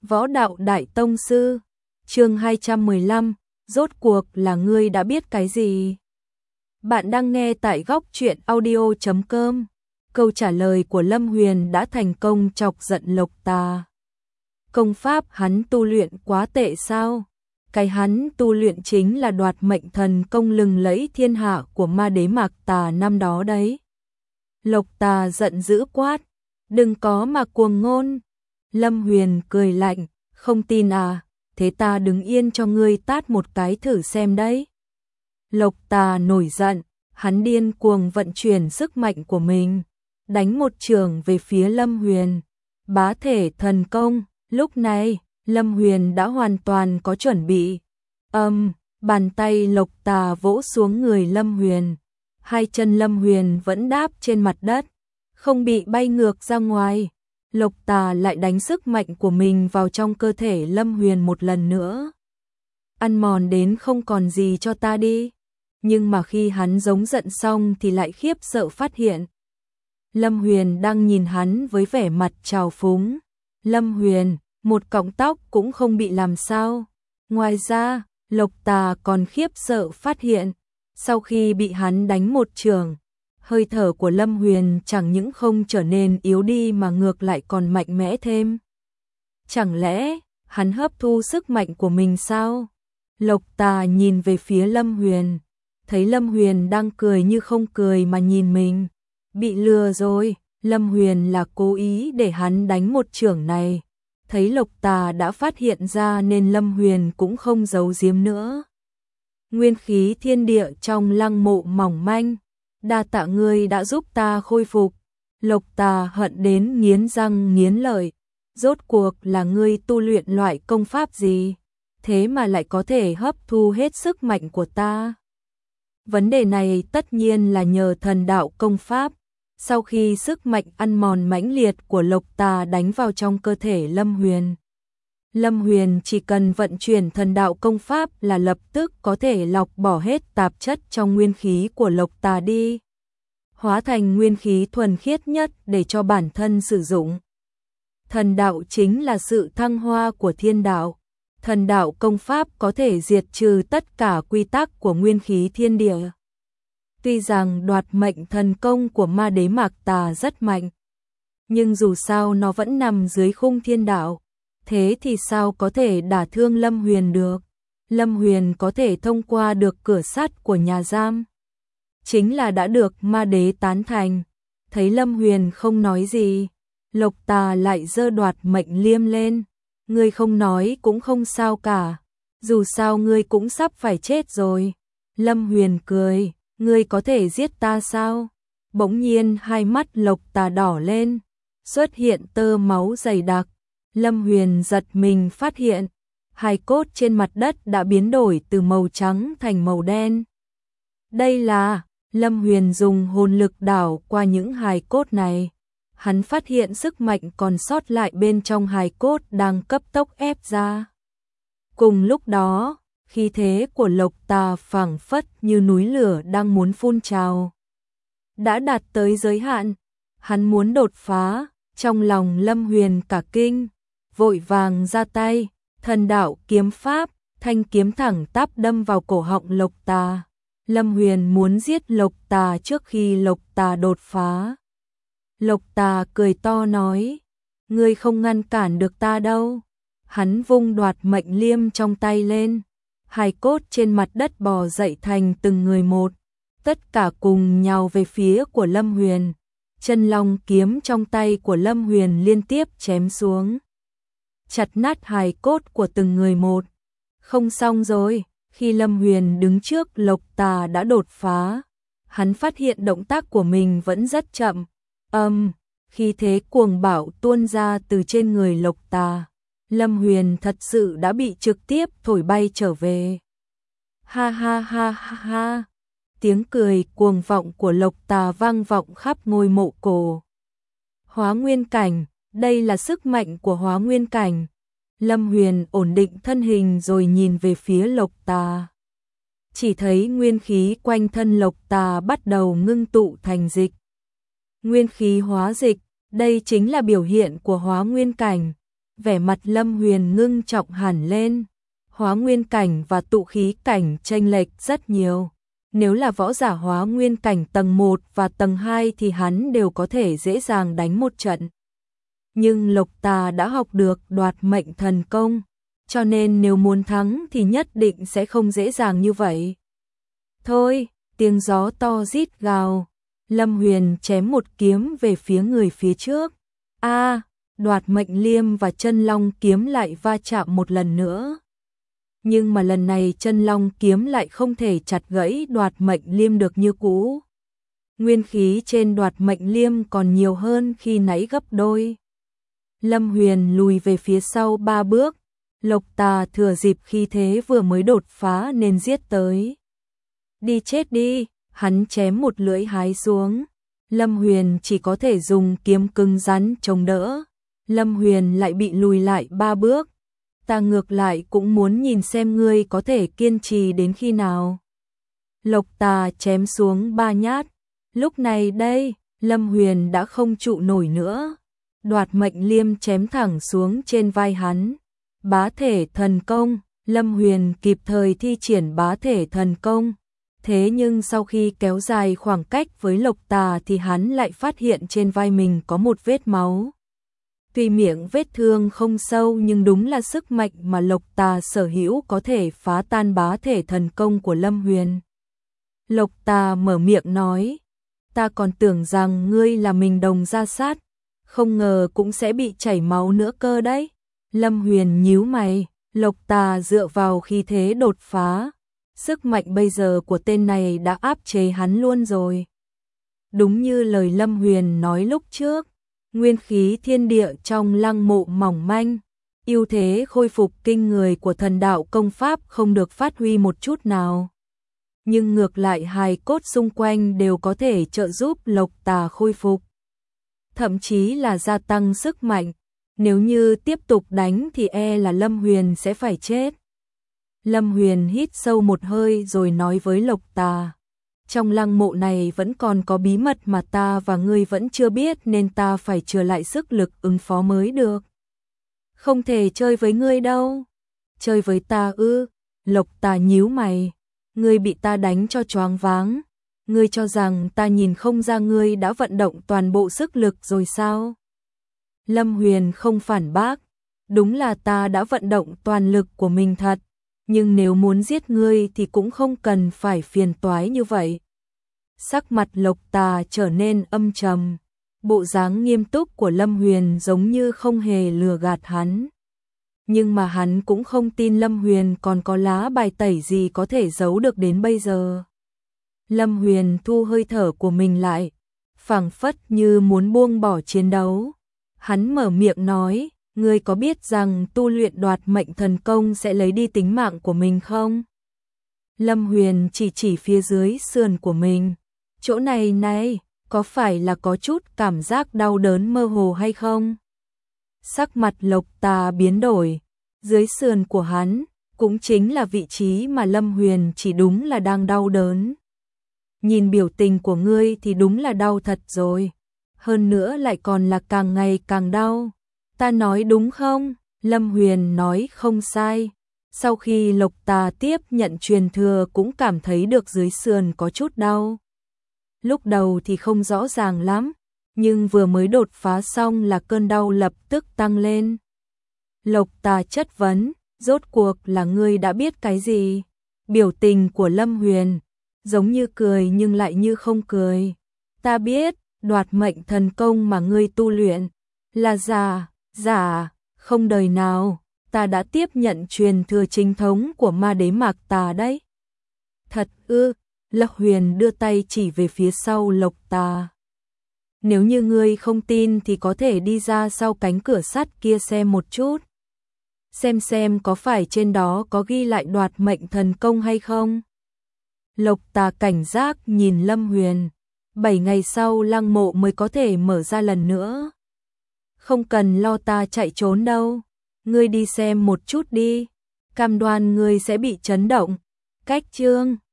Võ đạo đại tông sư, chương 215, rốt cuộc là ngươi đã biết cái gì? Bạn đang nghe tại góc truyện audio.com. Câu trả lời của Lâm Huyền đã thành công chọc giận Lộc Tà. Công pháp hắn tu luyện quá tệ sao? Cái hắn tu luyện chính là đoạt mệnh thần công lừng lẫy thiên hạ của ma đế Mạc Tà năm đó đấy. Lộc Tà giận dữ quát, đừng có mà cuồng ngôn. Lâm Huyền cười lạnh, không tin à, thế ta đứng yên cho ngươi tát một cái thử xem đấy. Lộc Tà nổi giận, hắn điên cuồng vận chuyển sức mạnh của mình, đánh một chưởng về phía Lâm Huyền. Bá thể thần công, lúc này, Lâm Huyền đã hoàn toàn có chuẩn bị. Bàn tay Lộc Tà vỗ xuống người Lâm Huyền. Hai chân Lâm Huyền vẫn đáp trên mặt đất, không bị bay ngược ra ngoài. Lộc Tà lại đánh sức mạnh của mình vào trong cơ thể Lâm Huyền một lần nữa. Ăn mòn đến không còn gì cho ta đi. Nhưng mà khi hắn giống giận xong thì lại khiếp sợ phát hiện Lâm Huyền đang nhìn hắn với vẻ mặt trào phúng. Lâm Huyền, một cọng tóc cũng không bị làm sao. Ngoài ra, Lộc Tà còn khiếp sợ phát hiện, sau khi bị hắn đánh một chưởng, hơi thở của Lâm Huyền chẳng những không trở nên yếu đi mà ngược lại còn mạnh mẽ thêm. Chẳng lẽ, hắn hấp thu sức mạnh của mình sao? Lộc Tà nhìn về phía Lâm Huyền, thấy Lâm Huyền đang cười như không cười mà nhìn mình. Bị lừa rồi, Lâm Huyền là cố ý để hắn đánh một chưởng này. Thấy Lộc Tà đã phát hiện ra nên Lâm Huyền cũng không giấu giếm nữa. Nguyên khí thiên địa trong lăng mộ mỏng manh, đa tạ ngươi đã giúp ta khôi phục. Lộc Tà hận đến nghiến răng nghiến lợi, rốt cuộc là ngươi tu luyện loại công pháp gì, thế mà lại có thể hấp thu hết sức mạnh của ta. Vấn đề này tất nhiên là nhờ thần đạo công pháp. Sau khi sức mạnh ăn mòn mãnh liệt của Lộc Tà đánh vào trong cơ thể Lâm Huyền chỉ cần vận chuyển thần đạo công pháp là lập tức có thể lọc bỏ hết tạp chất trong nguyên khí của Lộc Tà đi, hóa thành nguyên khí thuần khiết nhất để cho bản thân sử dụng. Thần đạo chính là sự thăng hoa của thiên đạo. Thần đạo công pháp có thể diệt trừ tất cả quy tắc của nguyên khí thiên địa. Tuy rằng đoạt mệnh thần công của ma đế Mạc Tà rất mạnh, nhưng dù sao nó vẫn nằm dưới khung thiên đạo, thế thì sao có thể đả thương Lâm Huyền được? Lâm Huyền có thể thông qua được cửa sắt của nhà giam, chính là đã được ma đế tán thành. Thấy Lâm Huyền không nói gì, Lộc Tà lại giơ đoạt mệnh liêm lên. Ngươi không nói cũng không sao cả, dù sao ngươi cũng sắp phải chết rồi. Lâm Huyền cười, ngươi có thể giết ta sao? Bỗng nhiên hai mắt Lộc Tà đỏ lên, xuất hiện tơ máu dày đặc. Lâm Huyền giật mình phát hiện, hài cốt trên mặt đất đã biến đổi từ màu trắng thành màu đen. Đây là, Lâm Huyền dùng hồn lực đảo qua những hài cốt này. Hắn phát hiện sức mạnh còn sót lại bên trong hài cốt đang cấp tốc ép ra. Cùng lúc đó, khí thế của Lộc Tà phảng phất như núi lửa đang muốn phun trào. Đã đạt tới giới hạn, hắn muốn đột phá. Trong lòng Lâm Huyền cả kinh, vội vàng ra tay, thần đạo kiếm pháp, thanh kiếm thẳng tắp đâm vào cổ họng Lộc Tà. Lâm Huyền muốn giết Lộc Tà trước khi Lộc Tà đột phá. Lộc Tà cười to nói, ngươi không ngăn cản được ta đâu. Hắn vung đoạt mệnh liêm trong tay lên, hài cốt trên mặt đất bò dậy thành từng người một, tất cả cùng nhào về phía của Lâm Huyền. Chân long kiếm trong tay của Lâm Huyền liên tiếp chém xuống, chặt nát hài cốt của từng người một. Không xong rồi, khi Lâm Huyền đứng trước Lộc Tà đã đột phá, hắn phát hiện động tác của mình vẫn rất chậm. Khi thế cuồng bạo tuôn ra từ trên người Lộc Tà, Lâm Huyền thật sự đã bị trực tiếp thổi bay trở về. Ha ha ha ha ha. Tiếng cười cuồng vọng của Lộc Tà vang vọng khắp ngôi mộ cổ. Hóa nguyên cảnh, đây là sức mạnh của hóa nguyên cảnh. Lâm Huyền ổn định thân hình rồi nhìn về phía Lộc Tà. Chỉ thấy nguyên khí quanh thân Lộc Tà bắt đầu ngưng tụ thành dịch. Nguyên khí hóa dịch, đây chính là biểu hiện của hóa nguyên cảnh. Vẻ mặt Lâm Huyền ngưng trọng hẳn lên. Hóa nguyên cảnh và tụ khí cảnh chênh lệch rất nhiều. Nếu là võ giả hóa nguyên cảnh tầng 1 và tầng 2 thì hắn đều có thể dễ dàng đánh một trận. Nhưng Lộc Tà đã học được đoạt mệnh thần công, cho nên nếu muốn thắng thì nhất định sẽ không dễ dàng như vậy. Thôi, tiếng gió to rít gào. Lâm Huyền chém một kiếm về phía người phía trước. Đoạt mệnh liêm và chân long kiếm lại va chạm một lần nữa. Nhưng mà lần này chân long kiếm lại không thể chặt gãy đoạt mệnh liêm được như cũ. Nguyên khí trên đoạt mệnh liêm còn nhiều hơn khi nãy gấp đôi. Lâm Huyền lùi về phía sau 3 bước. Lộc Tà thừa dịp khi thế vừa mới đột phá nên giết tới. Đi chết đi, hắn chém một lưỡi hái xuống. Lâm Huyền chỉ có thể dùng kiếm cứng rắn chống đỡ. Lâm Huyền lại bị lùi lại 3 bước. Ta ngược lại cũng muốn nhìn xem ngươi có thể kiên trì đến khi nào. Lộc Tà chém xuống 3 nhát. Lúc này đây, Lâm Huyền đã không trụ nổi nữa. Đoạt mệnh liêm chém thẳng xuống trên vai hắn. Bá thể thần công, Lâm Huyền kịp thời thi triển bá thể thần công. Thế nhưng sau khi kéo dài khoảng cách với Lộc Tà thì hắn lại phát hiện trên vai mình có một vết máu. Tuy miệng vết thương không sâu nhưng đúng là sức mạnh mà Lộc Tà sở hữu có thể phá tan bá thể thần công của Lâm Huyền. Lộc Tà mở miệng nói, ta còn tưởng rằng ngươi là mình đồng ra sát, không ngờ cũng sẽ bị chảy máu nữa cơ đấy. Lâm Huyền nhíu mày, Lộc Tà dựa vào khí thế đột phá. Sức mạnh bây giờ của tên này đã áp chế hắn luôn rồi. Đúng như lời Lâm Huyền nói lúc trước, nguyên khí thiên địa trong lăng mộ mỏng manh, ưu thế khôi phục kinh người của thần đạo công pháp không được phát huy một chút nào. Nhưng ngược lại hài cốt xung quanh đều có thể trợ giúp Lộc Tà khôi phục. Thậm chí là gia tăng sức mạnh. Nếu như tiếp tục đánh thì là Lâm Huyền sẽ phải chết. Lâm Huyền hít sâu một hơi rồi nói với Lộc Tà. Trong lăng mộ này vẫn còn có bí mật mà ta và ngươi vẫn chưa biết nên ta phải chừa lại sức lực ứng phó mới được. Không thể chơi với ngươi đâu. Chơi với ta ư? Lộc Tà nhíu mày. Ngươi bị ta đánh cho choáng váng. Ngươi cho rằng ta nhìn không ra ngươi đã vận động toàn bộ sức lực rồi sao? Lâm Huyền không phản bác. Đúng là ta đã vận động toàn lực của mình thật. Nhưng nếu muốn giết ngươi thì cũng không cần phải phiền toái như vậy. Sắc mặt Lộc Tà trở nên âm trầm. Bộ dáng nghiêm túc của Lâm Huyền giống như không hề lừa gạt hắn. Nhưng mà hắn cũng không tin Lâm Huyền còn có lá bài tẩy gì có thể giấu được đến bây giờ. Lâm Huyền thu hơi thở của mình lại, phảng phất như muốn buông bỏ chiến đấu. Hắn mở miệng nói, ngươi có biết rằng tu luyện đoạt mệnh thần công sẽ lấy đi tính mạng của mình không? Lâm Huyền chỉ phía dưới sườn của mình. Chỗ này này, có phải là có chút cảm giác đau đớn mơ hồ hay không? Sắc mặt Lộc Tà biến đổi. Dưới sườn của hắn, cũng chính là vị trí mà Lâm Huyền chỉ đúng là đang đau đớn. Nhìn biểu tình của ngươi thì đúng là đau thật rồi. Hơn nữa lại còn là càng ngày càng đau. Ta nói đúng không? Lâm Huyền nói không sai. Sau khi Lộc Tà tiếp nhận truyền thừa cũng cảm thấy được dưới sườn có chút đau. Lúc đầu thì không rõ ràng lắm, nhưng vừa mới đột phá xong là cơn đau lập tức tăng lên. Lộc Tà chất vấn, rốt cuộc là ngươi đã biết cái gì? Biểu tình của Lâm Huyền giống như cười nhưng lại như không cười. Ta biết, đoạt mệnh thần công mà ngươi tu luyện là giả, không đời nào, ta đã tiếp nhận truyền thừa chính thống của ma đế Mạc Tà đấy. Thật ư? Lâm Huyền đưa tay chỉ về phía sau Lộc Tà. Nếu như ngươi không tin thì có thể đi ra sau cánh cửa sắt kia xem một chút. Xem có phải trên đó có ghi lại đoạt mệnh thần công hay không? Lộc Tà cảnh giác nhìn Lâm Huyền. 7 ngày sau lăng mộ mới có thể mở ra lần nữa. Không cần lo ta chạy trốn đâu. Ngươi đi xem một chút đi. Cam đoan ngươi sẽ bị chấn động. Cách chương